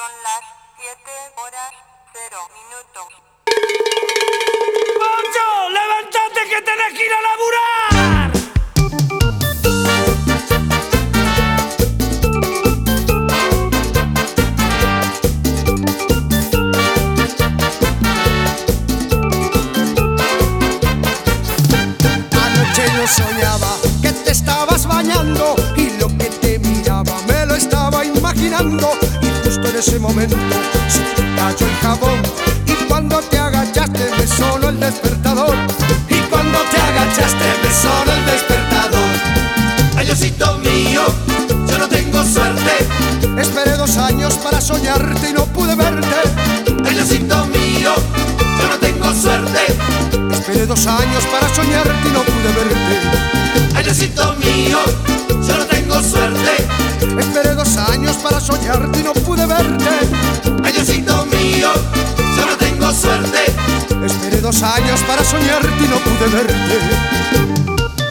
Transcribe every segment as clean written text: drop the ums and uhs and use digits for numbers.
Son las 7:00. ¡Poncho! ¡Levántate que tenés que ir a laburar! Anoche yo soñaba que te estabas bañando y lo que te miraba me lo estaba imaginando, y justo en ese momento se te cayó el jabón y cuando te agachaste me sonó el despertador, y cuando te agachaste me sonó el despertador. Ay, Diosito mío, yo no tengo suerte. Esperé 2 años para soñarte y no pude verte. Ay, Diosito mío, yo no tengo suerte. Esperé 2 años para soñarte y no pude verte. Ay, Diosito mío, yo no tengo suerte. Esperé 2 años para soñarte y no pude verte. Ay, Diosito mío, yo no tengo suerte. Esperé 2 años para soñarte y no pude verte.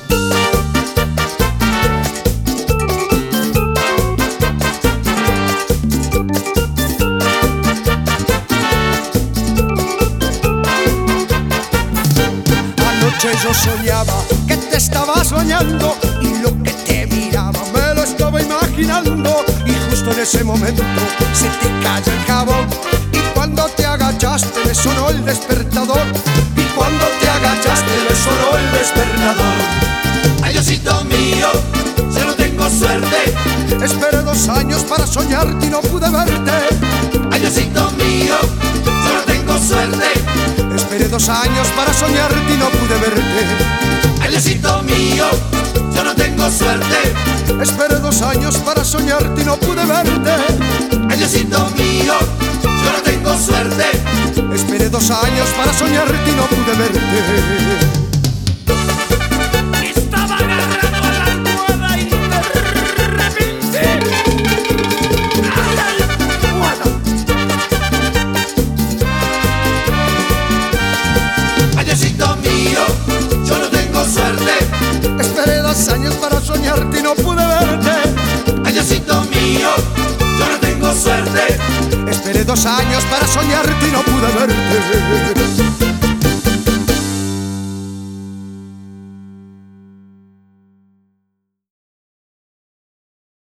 Anoche yo soñaba que te estabas bañando y lo que te miraba me lo estaba imaginando, y justo en ese momento se te cayó el jabón y cuando te agachaste me sonó el despertador, y cuando te agachaste me sonó el despertador. Ay, Diosito mío, yo no tengo suerte. Esperé 2 años para soñarte y no pude verte. Ay, Diosito mío, yo no tengo suerte. Esperé 2 años para soñarte y no pude verte. Ay, Diosito mío, yo no tengo suerte. Esperé 2 años para soñarte y no pude verte. Ay, Diosito mío, yo no tengo suerte. Esperé 2 años para soñarte y no pude verte. Estaba agarrado a la almohada y de repente... ¡a la almohada! Ay, Diosito mío, yo no tengo suerte. Esperé 2 años para soñarte y no pude verte. Ay, Diosito mío, yo no tengo suerte. Esperé 2 años para soñarte y no pude verte.